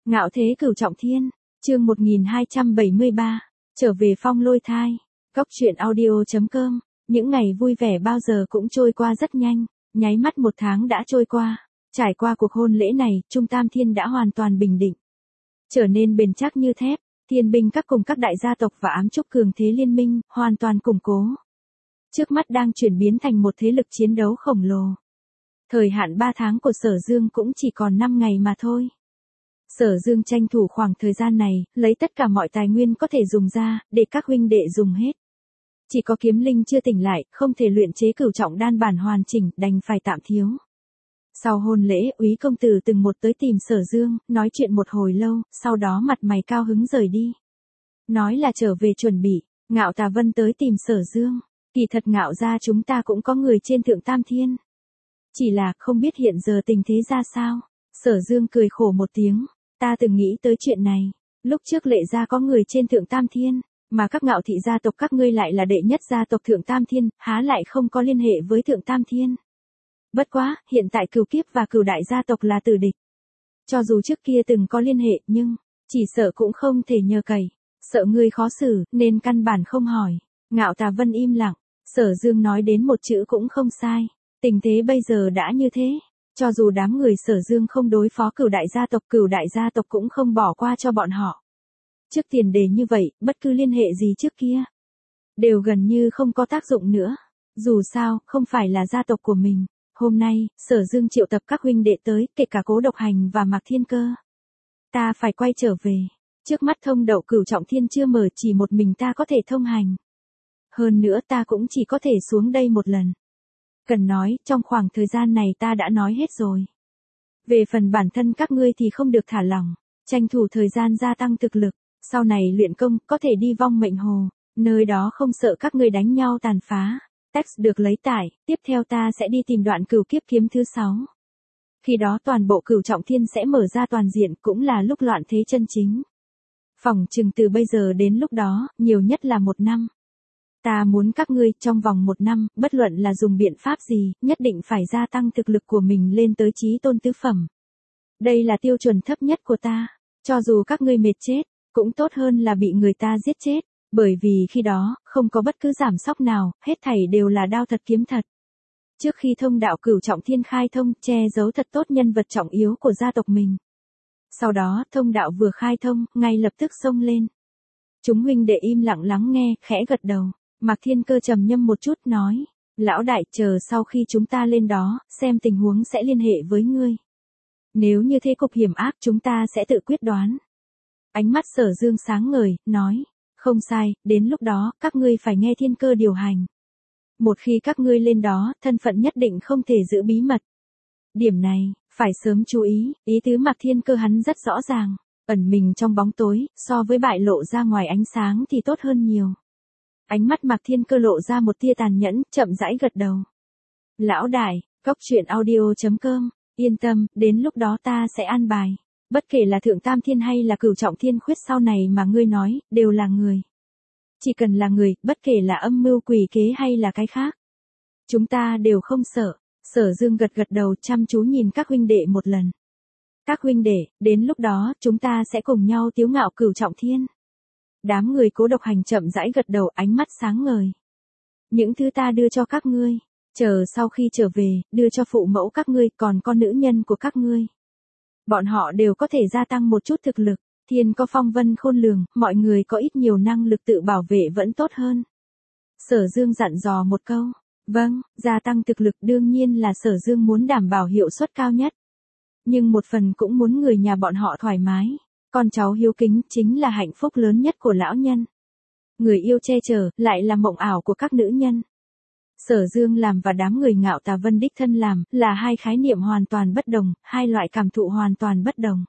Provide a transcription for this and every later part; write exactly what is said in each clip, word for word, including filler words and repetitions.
Ngạo thế cửu trọng thiên, chương một nghìn hai trăm bảy mươi ba, trở về phong lôi thai, góc truyện audio.com, những ngày vui vẻ bao giờ cũng trôi qua rất nhanh, nháy mắt một tháng đã trôi qua, trải qua cuộc hôn lễ này, Trung Tam Thiên đã hoàn toàn bình định, trở nên bền chắc như thép, thiên binh các cùng các đại gia tộc và ám trúc cường thế liên minh, hoàn toàn củng cố. Trước mắt đang chuyển biến thành một thế lực chiến đấu khổng lồ. Thời hạn ba tháng của Sở Dương cũng chỉ còn năm ngày mà thôi. Sở Dương tranh thủ khoảng thời gian này, lấy tất cả mọi tài nguyên có thể dùng ra, để các huynh đệ dùng hết. Chỉ có Kiếm Linh chưa tỉnh lại, không thể luyện chế cửu trọng đan bản hoàn chỉnh, đành phải tạm thiếu. Sau hôn lễ, Úy công tử từng một tới tìm Sở Dương, nói chuyện một hồi lâu, sau đó mặt mày cao hứng rời đi. Nói là trở về chuẩn bị, Ngạo Tà Vân tới tìm Sở Dương. Kỳ thật Ngạo gia chúng ta cũng có người trên Thượng Tam Thiên. Chỉ là không biết hiện giờ tình thế ra sao. Sở Dương cười khổ một tiếng, ta từng nghĩ tới chuyện này. Lúc trước Lệ gia có người trên Thượng Tam Thiên, mà các Ngạo thị gia tộc các ngươi lại là đệ nhất gia tộc Thượng Tam Thiên, há lại không có liên hệ với Thượng Tam Thiên. Bất quá, hiện tại Cửu Kiếp và Cửu đại gia tộc là tử địch. Cho dù trước kia từng có liên hệ, nhưng chỉ sợ cũng không thể nhờ cậy. Sợ ngươi khó xử, nên căn bản không hỏi. Ngạo Tà Vân im lặng, Sở Dương nói đến một chữ cũng không sai. Tình thế bây giờ đã như thế, cho dù đám người Sở Dương không đối phó Cửu đại gia tộc, Cửu đại gia tộc cũng không bỏ qua cho bọn họ. Trước tiền đề như vậy, bất cứ liên hệ gì trước kia, đều gần như không có tác dụng nữa. Dù sao, không phải là gia tộc của mình. Hôm nay, Sở Dương triệu tập các huynh đệ tới, kể cả Cố Độc Hành và Mạc Thiên Cơ. Ta phải quay trở về. Trước mắt thông đậu Cửu trọng thiên chưa mở, chỉ một mình ta có thể thông hành. Hơn nữa ta cũng chỉ có thể xuống đây một lần. Cần nói, trong khoảng thời gian này ta đã nói hết rồi. Về phần bản thân các ngươi thì không được thả lỏng, tranh thủ thời gian gia tăng thực lực, sau này luyện công, có thể đi vong mệnh hồ, nơi đó không sợ các ngươi đánh nhau tàn phá. Text được lấy tải, tiếp theo ta sẽ đi tìm đoạn Cửu Kiếp kiếm thứ sáu. Khi đó toàn bộ Cửu trọng thiên sẽ mở ra toàn diện, cũng là lúc loạn thế chân chính. Phỏng chừng từ bây giờ đến lúc đó, nhiều nhất là một năm. Ta muốn các ngươi, trong vòng một năm, bất luận là dùng biện pháp gì, nhất định phải gia tăng thực lực của mình lên tới chí tôn tứ phẩm. Đây là tiêu chuẩn thấp nhất của ta. Cho dù các ngươi mệt chết, cũng tốt hơn là bị người ta giết chết. Bởi vì khi đó, không có bất cứ giảm sóc nào, hết thảy đều là đao thật kiếm thật. Trước khi thông đạo Cửu trọng thiên khai thông, che giấu thật tốt nhân vật trọng yếu của gia tộc mình. Sau đó, thông đạo vừa khai thông, ngay lập tức xông lên. Chúng huynh đệ im lặng lắng nghe, khẽ gật đầu. Mạc Thiên Cơ trầm ngâm một chút nói, lão đại, chờ sau khi chúng ta lên đó, xem tình huống sẽ liên hệ với ngươi. Nếu như thế cục hiểm ác chúng ta sẽ tự quyết đoán. Ánh mắt Sở Dương sáng ngời, nói, không sai, đến lúc đó, các ngươi phải nghe Thiên Cơ điều hành. Một khi các ngươi lên đó, thân phận nhất định không thể giữ bí mật. Điểm này, phải sớm chú ý, ý tứ Mạc Thiên Cơ hắn rất rõ ràng, ẩn mình trong bóng tối, so với bại lộ ra ngoài ánh sáng thì tốt hơn nhiều. Ánh mắt Mạc Thiên Cơ lộ ra một tia tàn nhẫn, chậm rãi gật đầu. Lão đại, góc truyện audio.com, yên tâm, đến lúc đó ta sẽ an bài. Bất kể là Thượng Tam Thiên hay là Cửu trọng thiên khuyết sau này mà ngươi nói, đều là người. Chỉ cần là người, bất kể là âm mưu quỷ kế hay là cái khác. Chúng ta đều không sợ. Sở Dương gật gật đầu, chăm chú nhìn các huynh đệ một lần. Các huynh đệ, đến lúc đó, chúng ta sẽ cùng nhau tiếu ngạo Cửu trọng thiên. Đám người Cố Độc Hành chậm rãi gật đầu, ánh mắt sáng ngời. Những thứ ta đưa cho các ngươi, chờ sau khi trở về, đưa cho phụ mẫu các ngươi, còn con nữ nhân của các ngươi. Bọn họ đều có thể gia tăng một chút thực lực, thiên có phong vân khôn lường, mọi người có ít nhiều năng lực tự bảo vệ vẫn tốt hơn. Sở Dương dặn dò một câu, vâng, gia tăng thực lực đương nhiên là Sở Dương muốn đảm bảo hiệu suất cao nhất. Nhưng một phần cũng muốn người nhà bọn họ thoải mái. Con cháu hiếu kính chính là hạnh phúc lớn nhất của lão nhân. Người yêu che chở lại là mộng ảo của các nữ nhân. Sở Dương làm và đám người Ngạo Tà Vân đích thân làm là hai khái niệm hoàn toàn bất đồng, hai loại cảm thụ hoàn toàn bất đồng.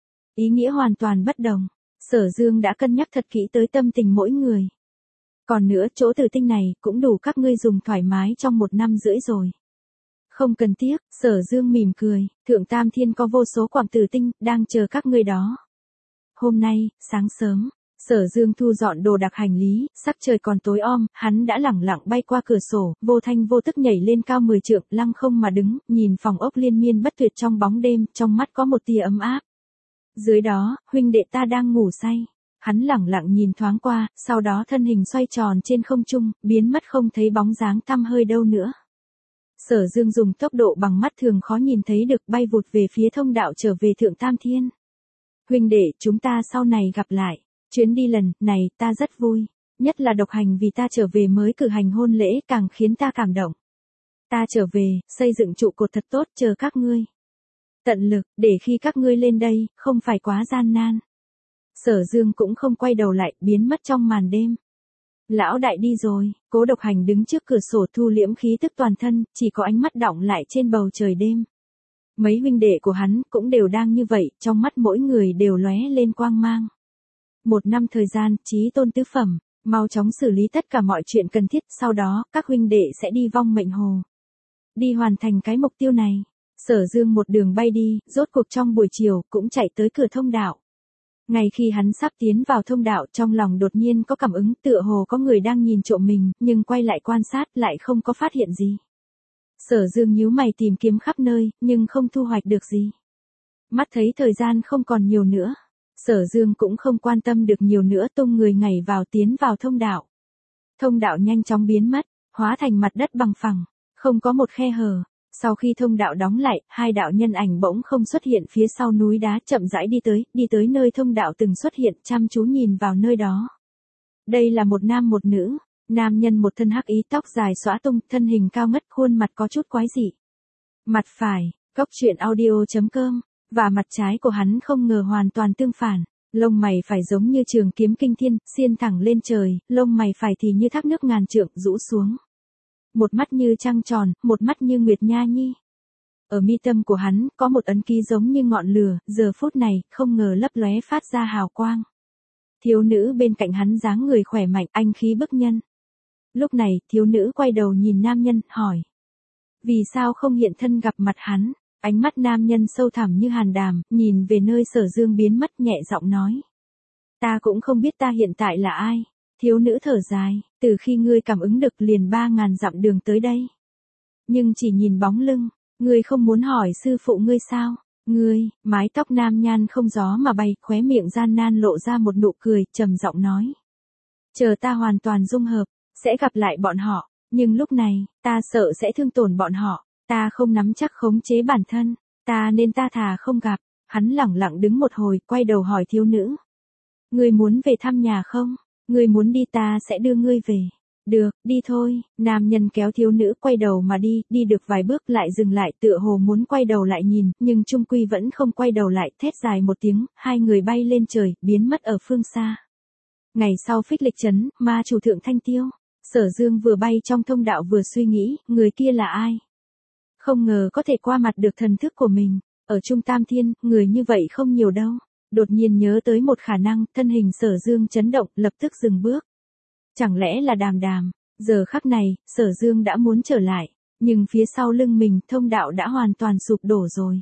Ý nghĩa hoàn toàn bất đồng. Sở Dương đã cân nhắc thật kỹ tới tâm tình mỗi người. Còn nữa, chỗ tử tinh này cũng đủ các ngươi dùng thoải mái trong một năm rưỡi rồi. Không cần tiếc, Sở Dương mỉm cười, Thượng Tam Thiên có vô số quặng tử tinh đang chờ các ngươi đó. Hôm nay, sáng sớm, Sở Dương thu dọn đồ đạc hành lý, sắc trời còn tối om, hắn đã lẳng lặng bay qua cửa sổ, vô thanh vô tức nhảy lên cao mười trượng, lăng không mà đứng, nhìn phòng ốc liên miên bất tuyệt trong bóng đêm, trong mắt có một tia ấm áp. Dưới đó, huynh đệ ta đang ngủ say. Hắn lẳng lặng nhìn thoáng qua, sau đó thân hình xoay tròn trên không trung, biến mất không thấy bóng dáng tăm hơi đâu nữa. Sở Dương dùng tốc độ bằng mắt thường khó nhìn thấy được bay vụt về phía thông đạo trở về Thượng Tam Thiên. Huynh đệ, chúng ta sau này gặp lại. Chuyến đi lần này ta rất vui. Nhất là độc hành vì ta trở về mới cử hành hôn lễ càng khiến ta cảm động. Ta trở về, xây dựng trụ cột thật tốt chờ các ngươi. Tận lực, để khi các ngươi lên đây, không phải quá gian nan. Sở Dương cũng không quay đầu lại, biến mất trong màn đêm. Lão đại đi rồi, Cố Độc Hành đứng trước cửa sổ thu liễm khí tức toàn thân, chỉ có ánh mắt đọng lại trên bầu trời đêm. Mấy huynh đệ của hắn cũng đều đang như vậy, trong mắt mỗi người đều lóe lên quang mang. Một năm thời gian, chí tôn tứ phẩm, mau chóng xử lý tất cả mọi chuyện cần thiết, sau đó, các huynh đệ sẽ đi vong mệnh hồ. Đi hoàn thành cái mục tiêu này. Sở Dương một đường bay đi, rốt cuộc trong buổi chiều, cũng chạy tới cửa thông đạo. Ngay khi hắn sắp tiến vào thông đạo, trong lòng đột nhiên có cảm ứng tựa hồ có người đang nhìn trộm mình, nhưng quay lại quan sát lại không có phát hiện gì. Sở Dương nhíu mày tìm kiếm khắp nơi, nhưng không thu hoạch được gì. Mắt thấy thời gian không còn nhiều nữa. Sở Dương cũng không quan tâm được nhiều nữa, tung người nhảy vào tiến vào thông đạo. Thông đạo nhanh chóng biến mất, hóa thành mặt đất bằng phẳng, không có một khe hở. Sau khi thông đạo đóng lại, hai đạo nhân ảnh bỗng không xuất hiện phía sau núi đá, chậm rãi đi tới, đi tới nơi thông đạo từng xuất hiện, chăm chú nhìn vào nơi đó. Đây là một nam một nữ, nam nhân một thân hắc ý, tóc dài xõa tung, thân hình cao ngất, khuôn mặt có chút quái dị. Mặt phải, góc truyện audio chấm com, và mặt trái của hắn không ngờ hoàn toàn tương phản. Lông mày phải giống như trường kiếm kinh thiên, xiên thẳng lên trời, lông mày phải thì như thác nước ngàn trượng, rũ xuống. Một mắt như trăng tròn, một mắt như nguyệt nha nhi. Ở mi tâm của hắn, có một ấn ký giống như ngọn lửa, giờ phút này, không ngờ lấp lóe phát ra hào quang. Thiếu nữ bên cạnh hắn dáng người khỏe mạnh, anh khí bức nhân. Lúc này, thiếu nữ quay đầu nhìn nam nhân, hỏi. Vì sao không hiện thân gặp mặt hắn? Ánh mắt nam nhân sâu thẳm như hàn đàm, nhìn về nơi Sở Dương biến mất, nhẹ giọng nói. Ta cũng không biết ta hiện tại là ai. Thiếu nữ thở dài, từ khi ngươi cảm ứng được liền ba ngàn dặm đường tới đây. Nhưng chỉ nhìn bóng lưng, ngươi không muốn hỏi sư phụ ngươi sao? Ngươi, mái tóc nam nhan không gió mà bay, khóe miệng gian nan lộ ra một nụ cười, trầm giọng nói. Chờ ta hoàn toàn dung hợp, sẽ gặp lại bọn họ, nhưng lúc này, ta sợ sẽ thương tổn bọn họ, ta không nắm chắc khống chế bản thân, ta nên ta thà không gặp. Hắn lẳng lặng đứng một hồi, quay đầu hỏi thiếu nữ. Ngươi muốn về thăm nhà không? Ngươi muốn đi ta sẽ đưa ngươi về. Được, đi thôi. Nam nhân kéo thiếu nữ quay đầu mà đi, đi được vài bước lại dừng lại, tựa hồ muốn quay đầu lại nhìn, nhưng trung quy vẫn không quay đầu lại, thét dài một tiếng, hai người bay lên trời, biến mất ở phương xa. Ngày sau Phích Lịch trấn, ma chủ Thượng Thanh Tiêu. Sở Dương vừa bay trong thông đạo vừa suy nghĩ, người kia là ai? Không ngờ có thể qua mặt được thần thức của mình. Ở Trung Tam Thiên, người như vậy không nhiều đâu. Đột nhiên nhớ tới một khả năng, thân hình Sở Dương chấn động, lập tức dừng bước. Chẳng lẽ là Đàm Đàm? Giờ khắc này, Sở Dương đã muốn trở lại, nhưng phía sau lưng mình, thông đạo đã hoàn toàn sụp đổ rồi.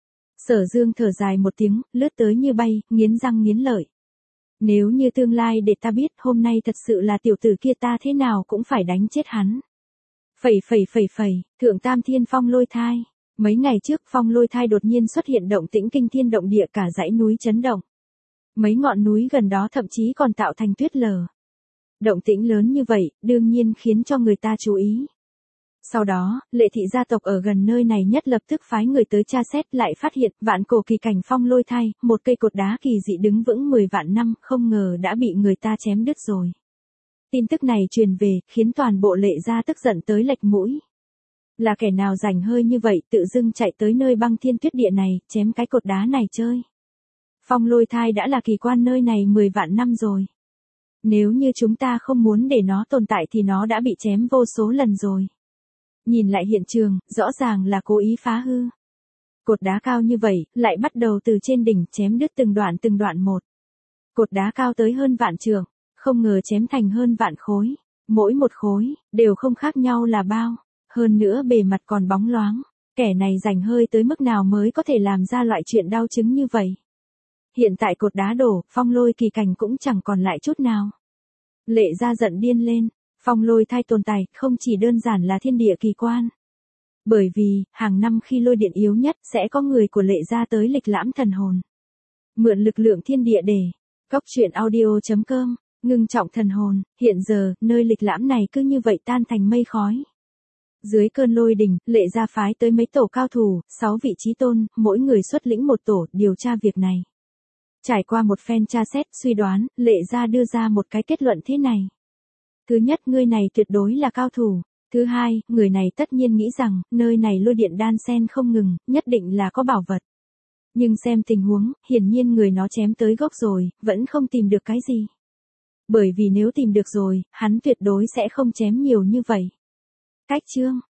Sở Dương thở dài một tiếng, lướt tới như bay, nghiến răng nghiến lợi. Nếu như tương lai để ta biết, hôm nay thật sự là tiểu tử kia, ta thế nào cũng phải đánh chết hắn. Phẩy phẩy phẩy phẩy, Thượng Tam Thiên Phong Lôi Thai. Mấy ngày trước Phong Lôi Thai đột nhiên xuất hiện động tĩnh kinh thiên động địa, cả dãy núi chấn động. Mấy ngọn núi gần đó thậm chí còn tạo thành tuyết lở. Động tĩnh lớn như vậy, đương nhiên khiến cho người ta chú ý. Sau đó, Lệ thị gia tộc ở gần nơi này nhất lập tức phái người tới tra xét, lại phát hiện vạn cổ kỳ cảnh Phong Lôi Thai, một cây cột đá kỳ dị đứng vững mười vạn năm, không ngờ đã bị người ta chém đứt rồi. Tin tức này truyền về, khiến toàn bộ Lệ gia tức giận tới lệch mũi. Là kẻ nào rảnh hơi như vậy, tự dưng chạy tới nơi băng thiên tuyết địa này, chém cái cột đá này chơi. Phong Lôi Thai đã là kỳ quan nơi này mười vạn năm rồi. Nếu như chúng ta không muốn để nó tồn tại thì nó đã bị chém vô số lần rồi. Nhìn lại hiện trường, rõ ràng là cố ý phá hư. Cột đá cao như vậy, lại bắt đầu từ trên đỉnh chém đứt từng đoạn từng đoạn một. Cột đá cao tới hơn vạn trượng, không ngờ chém thành hơn vạn khối. Mỗi một khối, đều không khác nhau là bao. Hơn nữa bề mặt còn bóng loáng. Kẻ này rảnh hơi tới mức nào mới có thể làm ra loại chuyện đau chứng như vậy. Hiện tại cột đá đổ, Phong Lôi kỳ cảnh cũng chẳng còn lại chút nào. Lệ gia giận điên lên. Phong Lôi Thai tồn tại, không chỉ đơn giản là thiên địa kỳ quan. Bởi vì, hàng năm khi lôi điện yếu nhất, sẽ có người của Lệ gia tới lịch lãm thần hồn. Mượn lực lượng thiên địa để. Cóc truyện audio.com, ngưng trọng thần hồn, hiện giờ, nơi lịch lãm này cứ như vậy tan thành mây khói. Dưới cơn lôi đình, Lệ gia phái tới mấy tổ cao thủ, sáu vị chí tôn, mỗi người xuất lĩnh một tổ, điều tra việc này. Trải qua một phen tra xét, suy đoán, Lệ gia đưa ra một cái kết luận thế này. Thứ nhất, người này tuyệt đối là cao thủ. Thứ hai, người này tất nhiên nghĩ rằng, nơi này lôi điện đan sen không ngừng, nhất định là có bảo vật. Nhưng xem tình huống, hiển nhiên người nó chém tới gốc rồi, vẫn không tìm được cái gì. Bởi vì nếu tìm được rồi, hắn tuyệt đối sẽ không chém nhiều như vậy. Cách chương